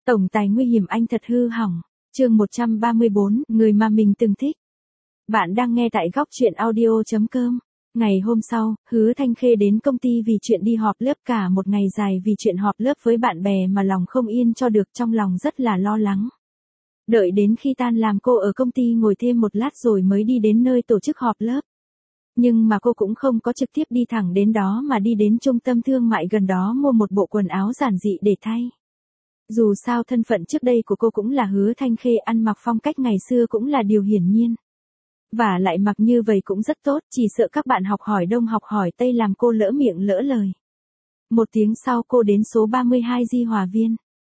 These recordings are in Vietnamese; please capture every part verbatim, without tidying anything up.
Tổng tài nguy hiểm anh thật hư hỏng. Chương một trăm ba mươi bốn, người mà mình từng thích. Bạn đang nghe tại góc truyện audio chấm com. Ngày hôm sau, Hứa Thanh Khê đến công ty vì chuyện đi họp lớp, cả một ngày dài vì chuyện họp lớp với bạn bè mà lòng không yên cho được, trong lòng rất là lo lắng. Đợi đến khi tan làm, cô ở công ty ngồi thêm một lát rồi mới đi đến nơi tổ chức họp lớp. Nhưng mà cô cũng không có trực tiếp đi thẳng đến đó mà đi đến trung tâm thương mại gần đó mua một bộ quần áo giản dị để thay. Dù sao thân phận trước đây của cô cũng là Hứa Thanh Khê, ăn mặc phong cách ngày xưa cũng là điều hiển nhiên. Và lại mặc như vậy cũng rất tốt, chỉ sợ các bạn học hỏi đông học hỏi tây làm cô lỡ miệng lỡ lời. Một tiếng sau cô đến số ba mươi hai Di Hòa Viên.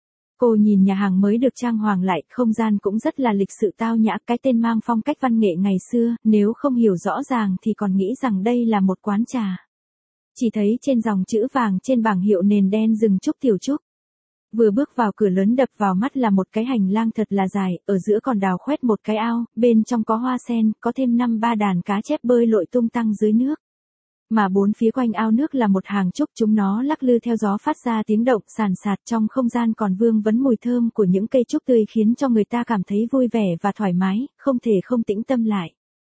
Cô nhìn nhà hàng mới được trang hoàng lại, không gian cũng rất là lịch sự tao nhã, cái tên mang phong cách văn nghệ ngày xưa, nếu không hiểu rõ ràng thì còn nghĩ rằng đây là một quán trà. Chỉ thấy trên dòng chữ vàng trên bảng hiệu nền đen "Rừng Trúc Tiểu Trúc". Vừa bước vào cửa lớn đập vào mắt là một cái hành lang thật là dài, ở giữa còn đào khoét một cái ao, bên trong có hoa sen, có thêm năm ba đàn cá chép bơi lội tung tăng dưới nước. Mà bốn phía quanh ao nước là một hàng trúc, chúng nó lắc lư theo gió phát ra tiếng động sàn sạt, trong không gian còn vương vấn mùi thơm của những cây trúc tươi khiến cho người ta cảm thấy vui vẻ và thoải mái, không thể không tĩnh tâm lại.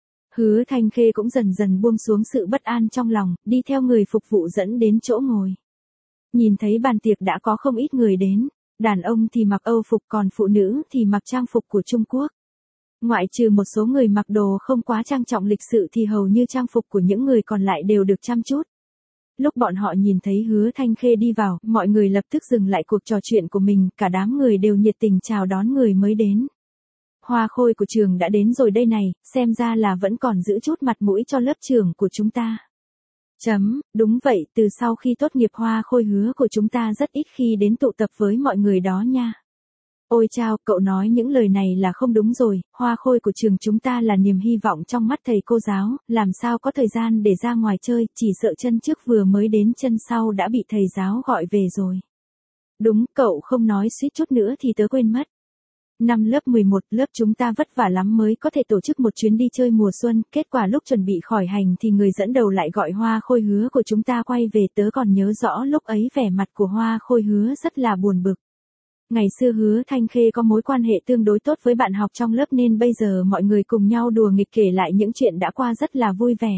Hứa Thanh Khê cũng dần dần buông xuống sự bất an trong lòng, đi theo người phục vụ dẫn đến chỗ ngồi. Nhìn thấy bàn tiệc đã có không ít người đến, đàn ông thì mặc Âu phục còn phụ nữ thì mặc trang phục của Trung Quốc. Ngoại trừ một số người mặc đồ không quá trang trọng lịch sự thì hầu như trang phục của những người còn lại đều được chăm chút. Lúc bọn họ nhìn thấy Hứa Thanh Khê đi vào, mọi người lập tức dừng lại cuộc trò chuyện của mình, cả đám người đều nhiệt tình chào đón người mới đến. Hoa khôi của trường đã đến rồi đây này, xem ra là vẫn còn giữ chút mặt mũi cho lớp trưởng của chúng ta. Chấm, đúng vậy, từ sau khi tốt nghiệp Hoa khôi Hứa của chúng ta rất ít khi đến tụ tập với mọi người đó nha. Ôi chao, cậu nói những lời này là không đúng rồi, Hoa khôi của trường chúng ta là niềm hy vọng trong mắt thầy cô giáo, làm sao có thời gian để ra ngoài chơi, chỉ sợ chân trước vừa mới đến chân sau đã bị thầy giáo gọi về rồi. Đúng, cậu không nói suýt chút nữa thì tớ quên mất. Năm lớp mười một, lớp chúng ta vất vả lắm mới có thể tổ chức một chuyến đi chơi mùa xuân, kết quả lúc chuẩn bị khỏi hành thì người dẫn đầu lại gọi Hoa khôi Hứa của chúng ta quay về, tớ còn nhớ rõ lúc ấy vẻ mặt của Hoa khôi Hứa rất là buồn bực. Ngày xưa Hứa Thanh Khê có mối quan hệ tương đối tốt với bạn học trong lớp nên bây giờ mọi người cùng nhau đùa nghịch kể lại những chuyện đã qua rất là vui vẻ.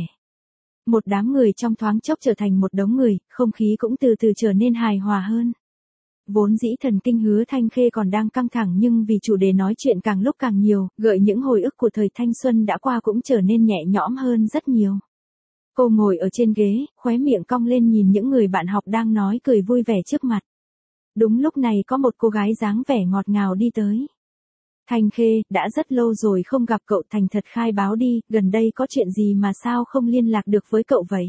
Một đám người trong thoáng chốc trở thành một đống người, không khí cũng từ từ trở nên hài hòa hơn. Vốn dĩ thần kinh Hứa Thanh Khê còn đang căng thẳng nhưng vì chủ đề nói chuyện càng lúc càng nhiều, gợi những hồi ức của thời thanh xuân đã qua cũng trở nên nhẹ nhõm hơn rất nhiều. Cô ngồi ở trên ghế, khóe miệng cong lên nhìn những người bạn học đang nói cười vui vẻ trước mặt. Đúng lúc này có một cô gái dáng vẻ ngọt ngào đi tới. Thanh Khê, đã rất lâu rồi không gặp cậu, thành thật khai báo đi, gần đây có chuyện gì mà sao không liên lạc được với cậu vậy?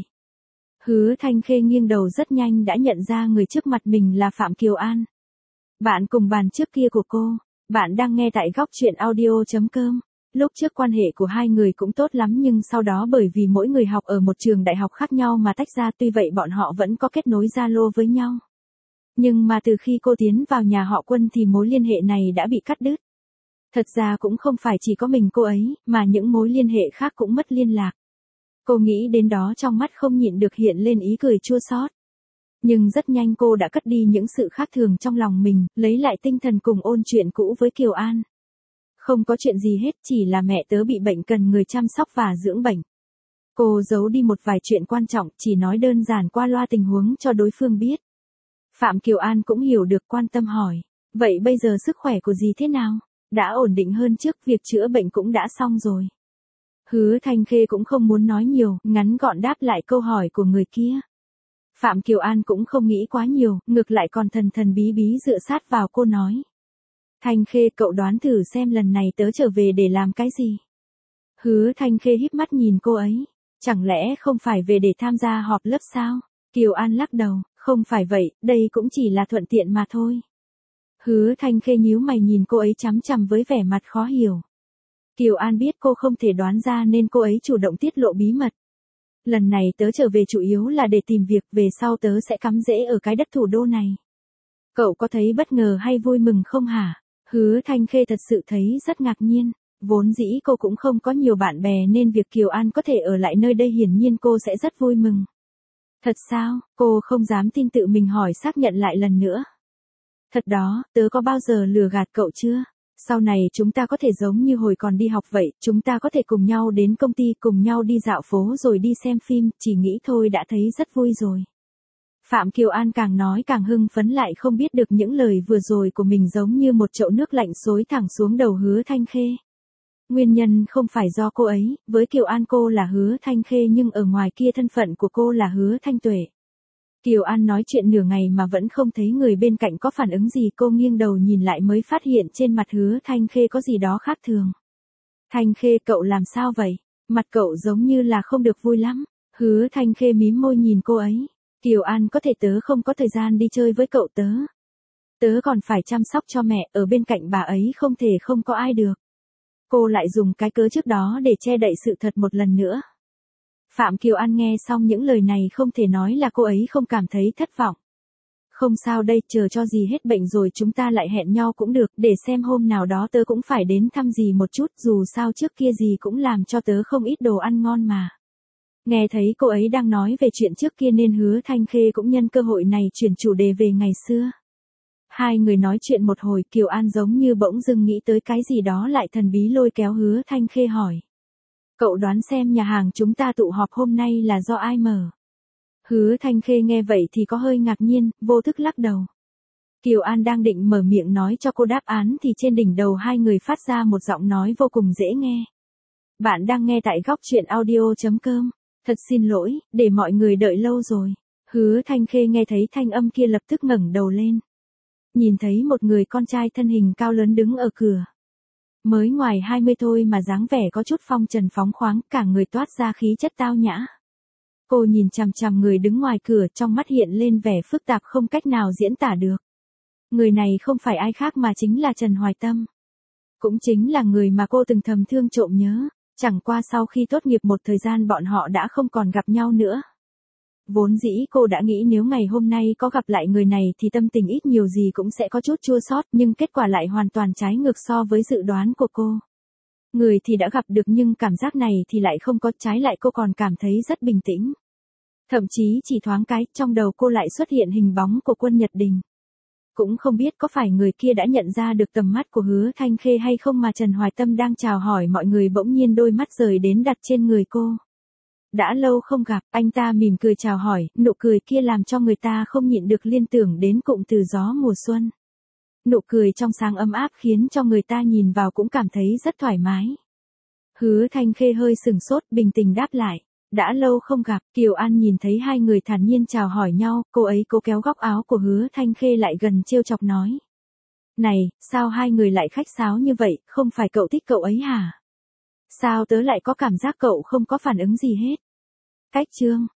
Hứa Thanh Khê nghiêng đầu rất nhanh đã nhận ra người trước mặt mình là Phạm Kiều An. Bạn cùng bàn trước kia của cô. Bạn đang nghe tại góc truyện audio chấm com. Lúc trước quan hệ của hai người cũng tốt lắm nhưng sau đó bởi vì mỗi người học ở một trường đại học khác nhau mà tách ra, tuy vậy bọn họ vẫn có kết nối Zalo với nhau. Nhưng mà từ khi cô tiến vào nhà họ Quân thì mối liên hệ này đã bị cắt đứt. Thật ra cũng không phải chỉ có mình cô ấy, mà những mối liên hệ khác cũng mất liên lạc. Cô nghĩ đến đó trong mắt không nhịn được hiện lên ý cười chua xót. Nhưng rất nhanh cô đã cất đi những sự khác thường trong lòng mình, lấy lại tinh thần cùng ôn chuyện cũ với Kiều An. Không có chuyện gì hết, chỉ là mẹ tớ bị bệnh cần người chăm sóc và dưỡng bệnh. Cô giấu đi một vài chuyện quan trọng, chỉ nói đơn giản qua loa tình huống cho đối phương biết. Phạm Kiều An cũng hiểu được, quan tâm hỏi. Vậy bây giờ sức khỏe của dì thế nào? Đã ổn định hơn trước, việc chữa bệnh cũng đã xong rồi. Hứa Thanh Khê cũng không muốn nói nhiều, ngắn gọn đáp lại câu hỏi của người kia. Phạm Kiều An cũng không nghĩ quá nhiều, ngược lại còn thần thần bí bí dựa sát vào cô nói. Thanh Khê, cậu đoán thử xem lần này tớ trở về để làm cái gì? Hứa Thanh Khê híp mắt nhìn cô ấy. Chẳng lẽ không phải về để tham gia họp lớp sao? Kiều An lắc đầu, không phải vậy, đây cũng chỉ là thuận tiện mà thôi. Hứa Thanh Khê nhíu mày nhìn cô ấy chằm chằm với vẻ mặt khó hiểu. Kiều An biết cô không thể đoán ra nên cô ấy chủ động tiết lộ bí mật. Lần này tớ trở về chủ yếu là để tìm việc, về sau tớ sẽ cắm rễ ở cái đất thủ đô này. Cậu có thấy bất ngờ hay vui mừng không hả? Hứa Thanh Khê thật sự thấy rất ngạc nhiên. Vốn dĩ cô cũng không có nhiều bạn bè nên việc Kiều An có thể ở lại nơi đây hiển nhiên cô sẽ rất vui mừng. Thật sao? Cô không dám tin tự mình hỏi xác nhận lại lần nữa. Thật đó, tớ có bao giờ lừa gạt cậu chưa? Sau này chúng ta có thể giống như hồi còn đi học vậy, chúng ta có thể cùng nhau đến công ty, cùng nhau đi dạo phố rồi đi xem phim, chỉ nghĩ thôi đã thấy rất vui rồi. Phạm Kiều An càng nói càng hưng phấn, lại không biết được những lời vừa rồi của mình giống như một chậu nước lạnh xối thẳng xuống đầu Hứa Thanh Khê. Nguyên nhân không phải do cô ấy, với Kiều An cô là Hứa Thanh Khê nhưng ở ngoài kia thân phận của cô là Hứa Thanh Tuệ. Kiều An nói chuyện nửa ngày mà vẫn không thấy người bên cạnh có phản ứng gì, cô nghiêng đầu nhìn lại mới phát hiện trên mặt Hứa Thanh Khê có gì đó khác thường. Thanh Khê, cậu làm sao vậy? Mặt cậu giống như là không được vui lắm. Hứa Thanh Khê mím môi nhìn cô ấy. Kiều An, có thể tớ không có thời gian đi chơi với cậu tớ. Tớ còn phải chăm sóc cho mẹ, ở bên cạnh bà ấy không thể không có ai được. Cô lại dùng cái cớ trước đó để che đậy sự thật một lần nữa. Phạm Kiều An nghe xong những lời này không thể nói là cô ấy không cảm thấy thất vọng. Không sao đây, chờ cho dì hết bệnh rồi chúng ta lại hẹn nhau cũng được, để xem hôm nào đó tớ cũng phải đến thăm dì một chút, dù sao trước kia dì cũng làm cho tớ không ít đồ ăn ngon mà. Nghe thấy cô ấy đang nói về chuyện trước kia nên Hứa Thanh Khê cũng nhân cơ hội này chuyển chủ đề về ngày xưa. Hai người nói chuyện một hồi, Kiều An giống như bỗng dưng nghĩ tới cái gì đó lại thần bí lôi kéo Hứa Thanh Khê hỏi. Cậu đoán xem nhà hàng chúng ta tụ họp hôm nay là do ai mở? Hứa Thanh Khê nghe vậy thì có hơi ngạc nhiên, vô thức lắc đầu. Kiều An đang định mở miệng nói cho cô đáp án thì trên đỉnh đầu hai người phát ra một giọng nói vô cùng dễ nghe. Bạn đang nghe tại góc truyện audio chấm com. Thật xin lỗi, để mọi người đợi lâu rồi. Hứa Thanh Khê nghe thấy thanh âm kia lập tức ngẩng đầu lên. Nhìn thấy một người con trai thân hình cao lớn đứng ở cửa. Mới ngoài hai mươi thôi mà dáng vẻ có chút phong trần phóng khoáng, cả người toát ra khí chất tao nhã. Cô nhìn chằm chằm người đứng ngoài cửa, trong mắt hiện lên vẻ phức tạp không cách nào diễn tả được. Người này không phải ai khác mà chính là Trần Hoài Tâm. Cũng chính là người mà cô từng thầm thương trộm nhớ, chẳng qua sau khi tốt nghiệp một thời gian bọn họ đã không còn gặp nhau nữa. Vốn dĩ cô đã nghĩ nếu ngày hôm nay có gặp lại người này thì tâm tình ít nhiều gì cũng sẽ có chút chua xót, nhưng kết quả lại hoàn toàn trái ngược so với dự đoán của cô. Người thì đã gặp được nhưng cảm giác này thì lại không có, trái lại cô còn cảm thấy rất bình tĩnh. Thậm chí chỉ thoáng cái, trong đầu cô lại xuất hiện hình bóng của Quân Nhật Đình. Cũng không biết có phải người kia đã nhận ra được tầm mắt của Hứa Thanh Khê hay không mà Trần Hoài Tâm đang chào hỏi mọi người bỗng nhiên đôi mắt rời đến đặt trên người cô. Đã lâu không gặp, anh ta mỉm cười chào hỏi, nụ cười kia làm cho người ta không nhịn được liên tưởng đến cụm từ gió mùa xuân. Nụ cười trong sáng ấm áp khiến cho người ta nhìn vào cũng cảm thấy rất thoải mái. Hứa Thanh Khê hơi sừng sốt, bình tĩnh đáp lại. Đã lâu không gặp, Kiều An nhìn thấy hai người thản nhiên chào hỏi nhau, cô ấy cố kéo góc áo của Hứa Thanh Khê lại gần trêu chọc nói. Này, sao hai người lại khách sáo như vậy, không phải cậu thích cậu ấy hả? Sao tớ lại có cảm giác cậu không có phản ứng gì hết? Cách chương.